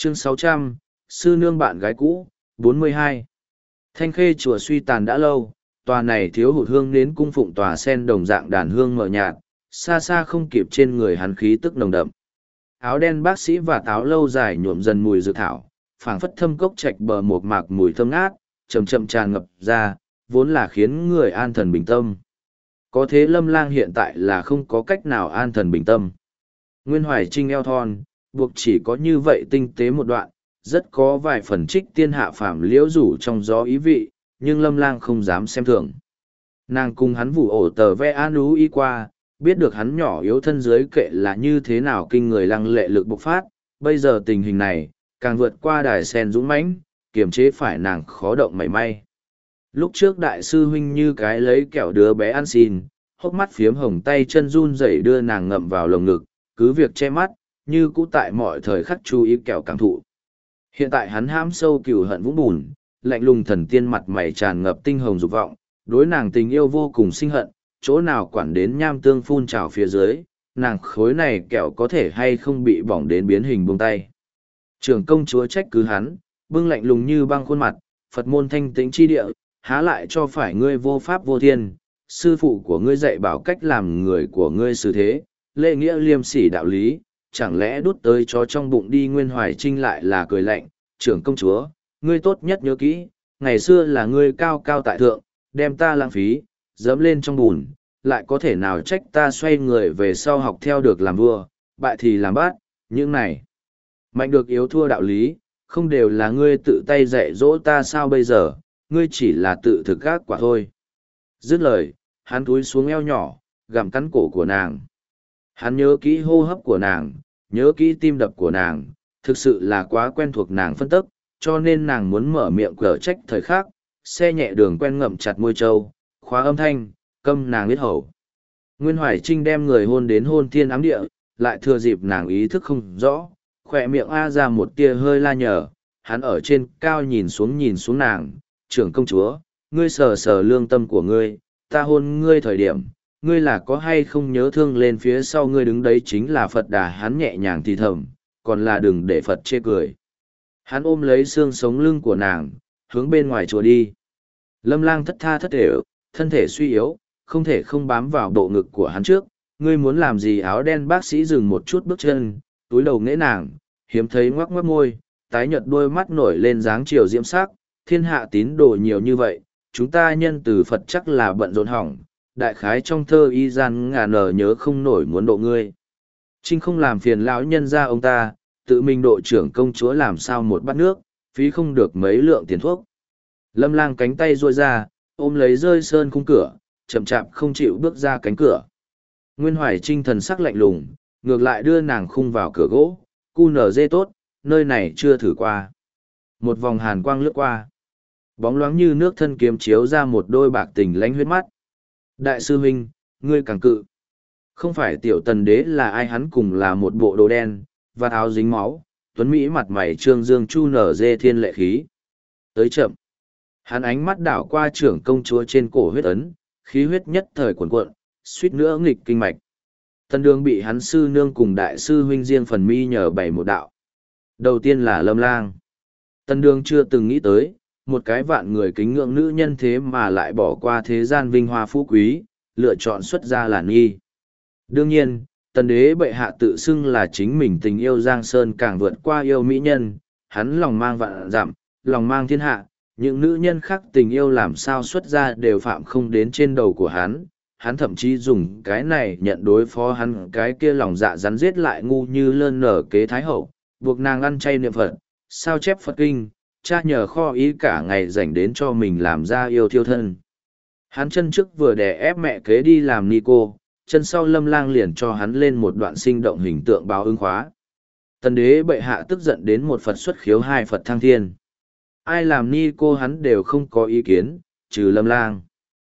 Chương 600, Sư Nương bạn gái cũ, 42. Thanh Khê chùa suy tàn đã lâu, tòa này thiếu hụt hương nến cung phụng tòa sen đồng dạng đàn hương mờ nhạt, xa xa không kịp trên người hắn khí tức nồng đậm. Áo đen bác sĩ và táo lâu dài nhuộm dần mùi dược thảo, phảng phất thâm cốc trạch bờ một mạc mùi thơm ngát, chậm chậm tràn ngập ra, vốn là khiến người an thần bình tâm. Có thế Lâm Lang hiện tại là không có cách nào an thần bình tâm. Nguyên Hoài Trinh eo thon, buộc chỉ có như vậy tinh tế một đoạn, rất có vài phần trích tiên hạ phàm liễu rủ trong gió ý vị, nhưng Lâm Lang không dám xem thường. Nàng cùng hắn vụ ổ tờ ve an ú y qua, biết được hắn nhỏ yếu thân dưới kệ là như thế nào kinh người lăng lệ lực bộc phát, bây giờ tình hình này, càng vượt qua đài sen dũng mãnh, kiềm chế phải nàng khó động mảy may. Lúc trước đại sư huynh như cái lấy kẹo đứa bé ăn xin, hốc mắt phiếm hồng tay chân run rẩy đưa nàng ngậm vào lồng ngực, cứ việc che mắt, như cũ tại mọi thời khắc chú ý kẹo cảm thụ. Hiện tại hắn hãm sâu cừu hận vũng bùn, lạnh lùng thần tiên mặt mày tràn ngập tinh hồng dục vọng, đối nàng tình yêu vô cùng sinh hận, chỗ nào quản đến nham tương phun trào phía dưới, nàng khối này kẹo có thể hay không bị bỏng đến biến hình buông tay. Trưởng công chúa trách cứ hắn, bưng lạnh lùng như băng khuôn mặt, Phật môn thanh tĩnh chi địa, há lại cho phải ngươi vô pháp vô thiên, sư phụ của ngươi dạy bảo cách làm người của ngươi xử thế, lễ nghĩa liêm sỉ đạo lý, chẳng lẽ đút tới chó trong bụng đi. Nguyên Hoài Trinh lại là cười lạnh, trưởng công chúa, ngươi tốt nhất nhớ kỹ, ngày xưa là ngươi cao cao tại thượng, đem ta lãng phí, dẫm lên trong bùn, lại có thể nào trách ta xoay người về sau học theo được làm vua, bại thì làm bát, những này. Mạnh được yếu thua đạo lý, không đều là ngươi tự tay dạy dỗ ta sao bây giờ, ngươi chỉ là tự thực gác quả thôi. Dứt lời, hắn túi xuống eo nhỏ, gặm cắn cổ của nàng. Hắn nhớ kỹ hô hấp của nàng, nhớ kỹ tim đập của nàng, thực sự là quá quen thuộc nàng phân tức, cho nên nàng muốn mở miệng cở trách thời khắc, xe nhẹ đường quen ngậm chặt môi trâu, khóa âm thanh, câm nàng biết hầu. Nguyên Hoài Trinh đem người hôn đến hôn thiên ám địa, lại thừa dịp nàng ý thức không rõ, khỏe miệng A ra một tia hơi la nhở, hắn ở trên cao nhìn xuống nàng, trưởng công chúa, ngươi sờ sờ lương tâm của ngươi, ta hôn ngươi thời điểm, ngươi là có hay không nhớ thương lên phía sau ngươi đứng đấy chính là Phật Đà. Hắn nhẹ nhàng thì thầm, còn là đừng để Phật chê cười. Hắn ôm lấy xương sống lưng của nàng, hướng bên ngoài chùa đi. Lâm Lang thất tha thất thể, thân thể suy yếu, không thể không bám vào bộ ngực của hắn trước. Ngươi muốn làm gì? Áo đen bác sĩ dừng một chút bước chân, túi đầu nghễ nàng, hiếm thấy ngoắc ngoắc môi, tái nhợt đôi mắt nổi lên dáng chiều diễm sắc. Thiên hạ tín đồ nhiều như vậy, chúng ta nhân từ Phật chắc là bận rộn hỏng, đại khái trong thơ y gian ngà nở nhớ không nổi muốn độ ngươi. Trinh không làm phiền lão nhân ra ông ta, tự mình độ trưởng công chúa làm sao một bát nước, phí không được mấy lượng tiền thuốc. Lâm Lang cánh tay ruôi ra, ôm lấy rơi sơn khung cửa, chậm chạp không chịu bước ra cánh cửa. Nguyên Hoài Trinh thần sắc lạnh lùng, ngược lại đưa nàng khung vào cửa gỗ, cu nở dê tốt, nơi này chưa thử qua. Một vòng hàn quang lướt qua, bóng loáng như nước thân kiếm chiếu ra một đôi bạc tình lánh huyết mắt. Đại sư huynh, ngươi càng cự. Không phải tiểu tần đế là ai? Hắn cùng là một bộ đồ đen, và áo dính máu, tuấn Mỹ mặt mày trương dương chu nở dê thiên lệ khí. Tới chậm. Hắn ánh mắt đảo qua trưởng công chúa trên cổ huyết ấn, khí huyết nhất thời cuồn cuộn, suýt nữa nghịch kinh mạch. Tân Đường bị hắn sư nương cùng đại sư huynh riêng phần mi nhờ bày một đạo. Đầu tiên là Lâm Lang. Tân Đường chưa từng nghĩ tới, một cái vạn người kính ngưỡng nữ nhân thế mà lại bỏ qua thế gian vinh hoa phú quý, lựa chọn xuất gia là nghi. Đương nhiên, tần đế bệ hạ tự xưng là chính mình tình yêu Giang Sơn càng vượt qua yêu mỹ nhân, hắn lòng mang vạn dặm, lòng mang thiên hạ, những nữ nhân khác tình yêu làm sao xuất gia đều phạm không đến trên đầu của hắn. Hắn thậm chí dùng cái này nhận đối phó hắn cái kia lòng dạ rắn giết lại ngu như lơn nở kế thái hậu, buộc nàng ăn chay niệm Phật, sao chép Phật kinh, cha nhờ kho ý cả ngày dành đến cho mình làm ra yêu thiêu thân. Hắn chân trước vừa đè ép mẹ kế đi làm ni cô, chân sau Lâm Lang liền cho hắn lên một đoạn sinh động hình tượng báo ứng khóa. Tần đế bệ hạ tức giận đến một Phật xuất khiếu hai Phật thăng thiên. Ai làm ni cô hắn đều không có ý kiến, trừ Lâm Lang.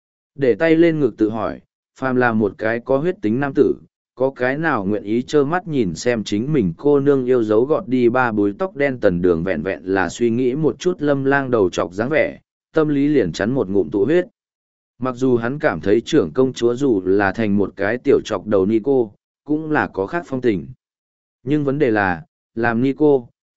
Để tay lên ngực tự hỏi, phàm là một cái có huyết tính nam tử, có cái nào nguyện ý trơ mắt nhìn xem chính mình cô nương yêu dấu gọt đi ba búi tóc đen. Tần Đường vẹn vẹn là suy nghĩ một chút Lâm Lang đầu chọc dáng vẻ, tâm lý liền chắn một ngụm tụ huyết. Mặc dù hắn cảm thấy trưởng công chúa dù là thành một cái tiểu chọc đầu ni cô, cũng là có khác phong tình. Nhưng vấn đề là, làm ni cô,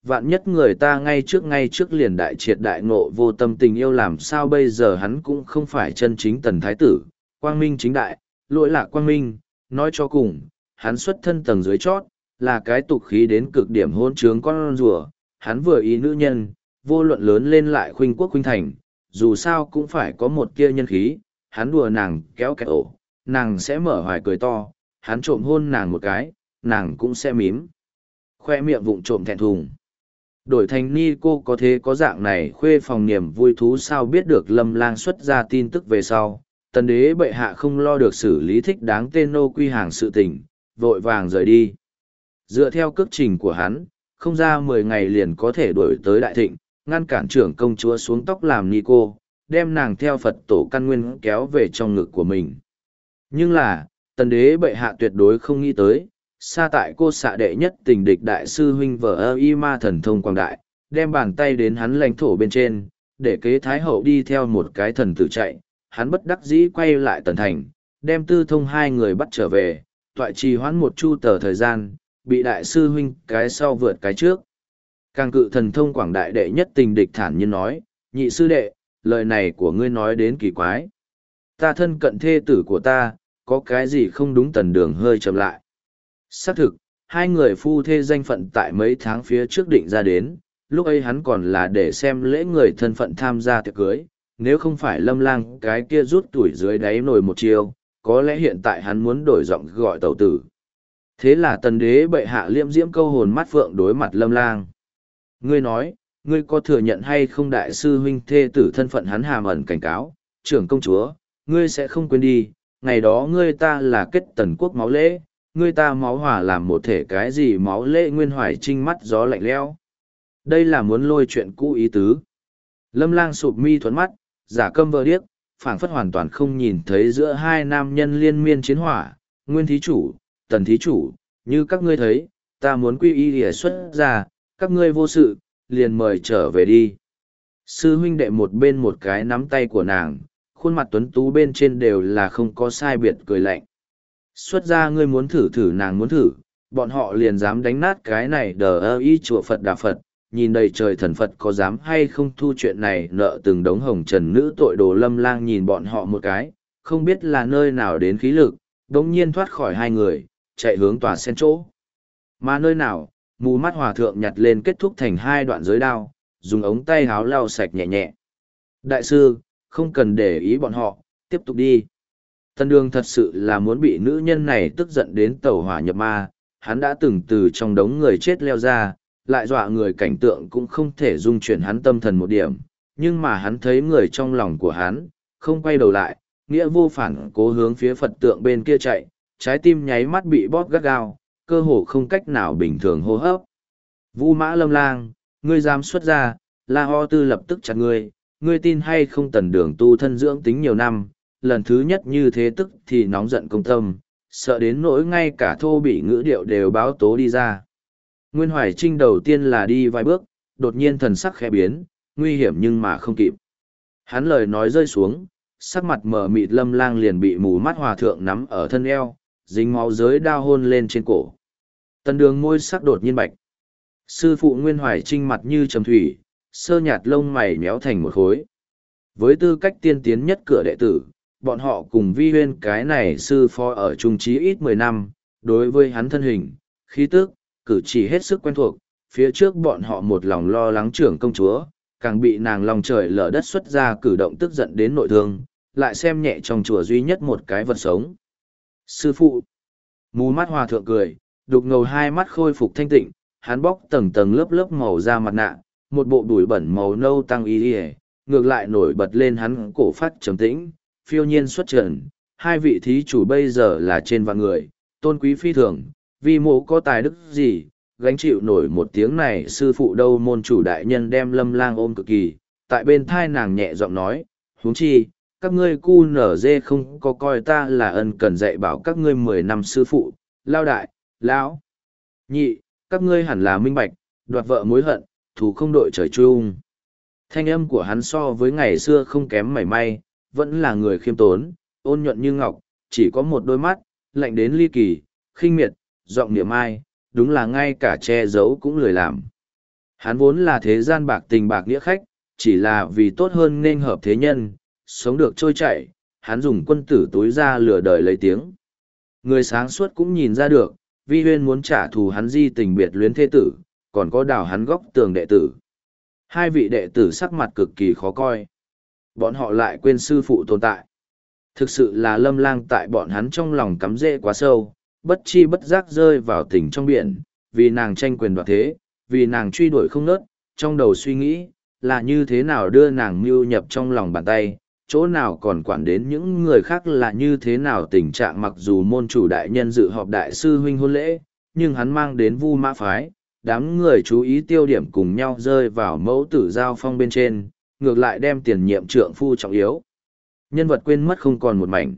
Vạn nhất người ta ngay trước liền đại triệt đại ngộ vô tâm tình yêu, làm sao bây giờ? Hắn cũng không phải chân chính tần thái tử, quang minh chính đại, lỗi lạc quang minh, nói cho cùng, hắn xuất thân tầng dưới chót, là cái tục khí đến cực điểm hôn trướng con rùa, hắn vừa ý nữ nhân, vô luận lớn lên lại khuynh quốc khuynh thành, dù sao cũng phải có một kia nhân khí, hắn đùa nàng kéo kẹt ổ, nàng sẽ mở hoài cười to, hắn trộm hôn nàng một cái, nàng cũng sẽ mím, khoe miệng vụng trộm thẹn thùng. Đổi thành ni cô có thế có dạng này khuê phòng niềm vui thú, sao biết được Lâm Lang xuất ra tin tức về sau, tần đế bệ hạ không lo được xử lý thích đáng tên nô quy hàng sự tình, vội vàng rời đi. Dựa theo cước trình của hắn, không ra 10 ngày liền có thể đuổi tới Đại Thịnh, ngăn cản trưởng công chúa xuống tóc làm ni cô, đem nàng theo Phật tổ căn nguyên kéo về trong ngực của mình. Nhưng là, tần đế bệ hạ tuyệt đối không nghĩ tới, xa tại cô xạ đệ nhất tình địch đại sư huynh vợ ơ y ma thần thông quảng đại, đem bàn tay đến hắn lãnh thổ bên trên, để kế thái hậu đi theo một cái thần tử chạy, hắn bất đắc dĩ quay lại tần thành, đem tư thông hai người bắt trở về, toại trì hoãn một chu tờ thời gian, bị đại sư huynh cái sau vượt cái trước. Càng cự thần thông quảng đại đệ nhất tình địch thản nhiên nói, nhị sư đệ, lời này của ngươi nói đến kỳ quái. Ta thân cận thê tử của ta, có cái gì không đúng? Tần Đường hơi chậm lại. Xác thực, hai người phu thê danh phận tại mấy tháng phía trước định ra đến, lúc ấy hắn còn là để xem lễ người thân phận tham gia tiệc cưới, nếu không phải Lâm Lang cái kia rút tuổi dưới đáy nồi một chiều, có lẽ hiện tại hắn muốn đổi giọng gọi tẩu tử. Thế là tần đế bệ hạ liêm diễm câu hồn mắt phượng đối mặt Lâm Lang. Ngươi nói, ngươi có thừa nhận hay không đại sư huynh thê tử thân phận? Hắn hàm ẩn cảnh cáo, trưởng công chúa, ngươi sẽ không quên đi, ngày đó ngươi ta là kết tần quốc máu lễ, ngươi ta máu hòa làm một thể, cái gì máu lễ Nguyên Hoài Trinh mắt gió lạnh lẽo. Đây là muốn lôi chuyện cũ ý tứ. Lâm Lang sụp mi thuẫn mắt, giả câm vờ điếc, phảng phất hoàn toàn không nhìn thấy giữa hai nam nhân liên miên chiến hỏa. Nguyên thí chủ, tần thí chủ, như các ngươi thấy, ta muốn quy y lìa xuất ra, các ngươi vô sự, liền mời trở về đi. Sư huynh đệ một bên một cái nắm tay của nàng, khuôn mặt tuấn tú bên trên đều là không có sai biệt cười lạnh. Xuất ra, ngươi muốn thử thử, nàng muốn thử, bọn họ liền dám đánh nát cái này đờ ơ y chùa Phật Đà Phật, nhìn đầy trời thần Phật có dám hay không thu chuyện này nợ từng đống hồng trần nữ tội đồ. Lâm Lang nhìn bọn họ một cái, không biết là nơi nào đến khí lực, đống nhiên thoát khỏi hai người, chạy hướng tòa sen chỗ. Mà nơi nào, mù mắt hòa thượng nhặt lên kết thúc thành hai đoạn giới đao, dùng ống tay háo lau sạch nhẹ nhẹ. Đại sư, không cần để ý bọn họ, tiếp tục đi. Tần Đường thật sự là muốn bị nữ nhân này tức giận đến tẩu hỏa nhập ma, hắn đã từng từ trong đống người chết leo ra, lại dọa người cảnh tượng cũng không thể dung chuyển hắn tâm thần một điểm, nhưng mà hắn thấy người trong lòng của hắn, không quay đầu lại, nghĩa vô phản cố hướng phía Phật tượng bên kia chạy, trái tim nháy mắt bị bóp gắt gao, cơ hồ không cách nào bình thường hô hấp. Vu Mã Lâm Lang, ngươi dám xuất ra, La Ho Tư lập tức chặt ngươi tin hay không? Tần Đường tu thân dưỡng tính nhiều năm, lần thứ nhất như thế tức thì nóng giận công tâm, sợ đến nỗi ngay cả thô bị ngữ điệu đều báo tố đi ra. Nguyên Hoài Trinh đầu tiên là đi vài bước, đột nhiên thần sắc khẽ biến, nguy hiểm nhưng mà không kịp. Hắn lời nói rơi xuống, sắc mặt mờ mịt Lâm Lang liền bị mù mắt hòa thượng nắm ở thân eo, dính máu giới đao hôn lên trên cổ. Tần Đường môi sắc đột nhiên bạch. Sư phụ Nguyên Hoài Trinh mặt như trầm thủy, sơ nhạt lông mày méo thành một khối. Với tư cách tiên tiến nhất cửa đệ tử, bọn họ cùng Vi Huyên cái này sư phó ở trung trí ít 10 năm, đối với hắn thân hình, khí tức, cử chỉ hết sức quen thuộc, phía trước bọn họ một lòng lo lắng trưởng công chúa, càng bị nàng lòng trời lở đất xuất ra cử động tức giận đến nội thương, lại xem nhẹ trong chùa duy nhất một cái vật sống. Sư phụ, mù mắt hòa thượng cười, đục ngầu hai mắt khôi phục thanh tịnh, hắn bóc tầng tầng lớp lớp màu da mặt nạ, một bộ đùi bẩn màu nâu tăng y y, ngược lại nổi bật lên hắn cổ phát trầm tĩnh, phiêu nhiên xuất trần. Hai vị thí chủ bây giờ là trên vạn người, tôn quý phi thường, vì mộ có tài đức gì, gánh chịu nổi một tiếng này. Sư phụ đâu? Môn chủ đại nhân đem Lâm Lang ôm cực kỳ, tại bên thai nàng nhẹ giọng nói, huống chi, các ngươi cu nở dê không có coi ta là ân cần dạy bảo các ngươi 10 năm. Sư phụ, lao đại, lão nhị, các ngươi hẳn là minh bạch, đoạt vợ mối hận, thù không đội trời chung. Thanh âm của hắn so với ngày xưa không kém mảy may, vẫn là người khiêm tốn, ôn nhuận như ngọc, chỉ có một đôi mắt, lạnh đến ly kỳ, khinh miệt, giọng niệm ai, đúng là ngay cả che giấu cũng lười làm. Hắn vốn là thế gian bạc tình bạc nghĩa khách, chỉ là vì tốt hơn nên hợp thế nhân, sống được trôi chảy, hắn dùng quân tử túi ra lừa đời lấy tiếng. Người sáng suốt cũng nhìn ra được, Vi Huyên muốn trả thù hắn di tình biệt luyến thế tử, còn có đào hắn góc tường đệ tử. Hai vị đệ tử sắc mặt cực kỳ khó coi. Bọn họ lại quên sư phụ tồn tại. Thực sự là Lâm Lang tại bọn hắn trong lòng cắm rễ quá sâu, bất chi bất giác rơi vào tình trong biển, vì nàng tranh quyền đoạt thế, vì nàng truy đuổi không ngớt, trong đầu suy nghĩ, là như thế nào đưa nàng mưu nhập trong lòng bàn tay, chỗ nào còn quản đến những người khác là như thế nào tình trạng. Mặc dù môn chủ đại nhân dự họp đại sư huynh hôn lễ, nhưng hắn mang đến Vu Mã phái, đám người chú ý tiêu điểm cùng nhau rơi vào mẫu tử giao phong bên trên, ngược lại đem tiền nhiệm trượng phu trọng yếu. Nhân vật quên mất không còn một mảnh.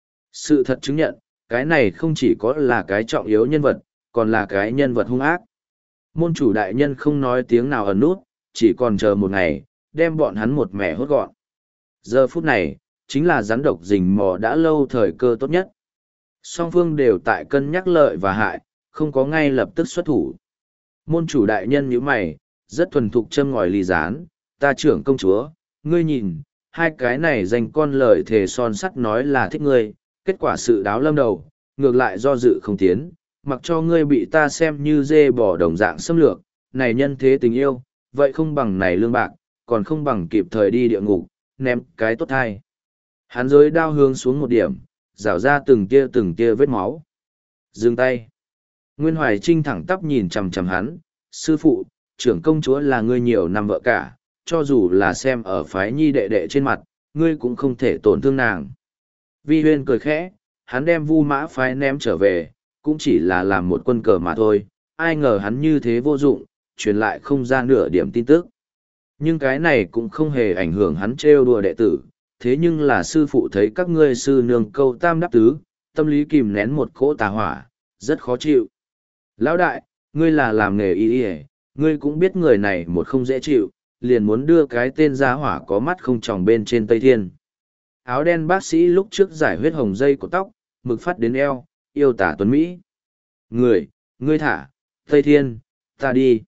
Sự thật chứng nhận, cái này không chỉ có là cái trọng yếu nhân vật, còn là cái nhân vật hung ác. Môn chủ đại nhân không nói tiếng nào ẩn nút, chỉ còn chờ một ngày, đem bọn hắn một mẻ hốt gọn. Giờ phút này, chính là rắn độc rình mò đã lâu thời cơ tốt nhất. Song phương đều tại cân nhắc lợi và hại, không có ngay lập tức xuất thủ. Môn chủ đại nhân như mày, rất thuần thục châm ngòi ly gián, ta trưởng công chúa, ngươi nhìn, hai cái này dành con lời thề son sắt nói là thích ngươi, kết quả sự đáo lâm đầu, ngược lại do dự không tiến, mặc cho ngươi bị ta xem như dê bỏ đồng dạng xâm lược, này nhân thế tình yêu, vậy không bằng này lương bạc, còn không bằng kịp thời đi địa ngục, ném cái tốt thai. Hắn giới đao hướng xuống một điểm, rảo ra từng tia vết máu. Dừng tay. Nguyên Hoài Trinh thẳng tắp nhìn chằm chằm hắn, sư phụ, trưởng công chúa là ngươi nhiều năm vợ cả, cho dù là xem ở phái nhi đệ đệ trên mặt, ngươi cũng không thể tổn thương nàng. Vi Huyên cười khẽ, hắn đem Vu Mã phái ném trở về, cũng chỉ là làm một quân cờ mà thôi, ai ngờ hắn như thế vô dụng, truyền lại không ra nửa điểm tin tức. Nhưng cái này cũng không hề ảnh hưởng hắn trêu đùa đệ tử, thế nhưng là sư phụ thấy các ngươi sư nương câu tam đáp tứ, tâm lý kìm nén một cỗ tà hỏa, rất khó chịu. Lão đại, ngươi là làm nghề y y, ngươi cũng biết người này một không dễ chịu, liền muốn đưa cái tên giá hỏa có mắt không tròng bên trên Tây Thiên. Áo đen bác sĩ lúc trước giải huyết hồng dây của tóc, mực phát đến eo, yêu tả tuấn Mỹ. Ngươi thả, Tây Thiên, ta đi.